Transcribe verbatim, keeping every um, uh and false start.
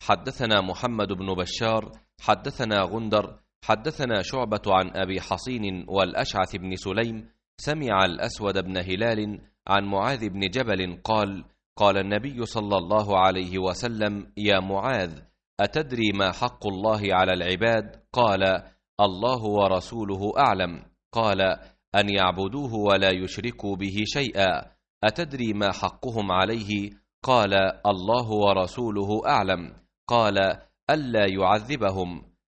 حدثنا محمد بن بشار حدثنا غندر حدثنا شعبة عن أبي حصين والأشعث بن سليم سمع الأسود بن هلال عن معاذ بن جبل قال قال النبي صلى الله عليه وسلم: يا معاذ، أتدري ما حق الله على العباد؟ قال: الله ورسوله أعلم. قال: أن يعبدوه ولا يشركوا به شيئا. أتدري ما حقهم عليه؟ قال: الله ورسوله أعلم. قال: ألا يعذبهم.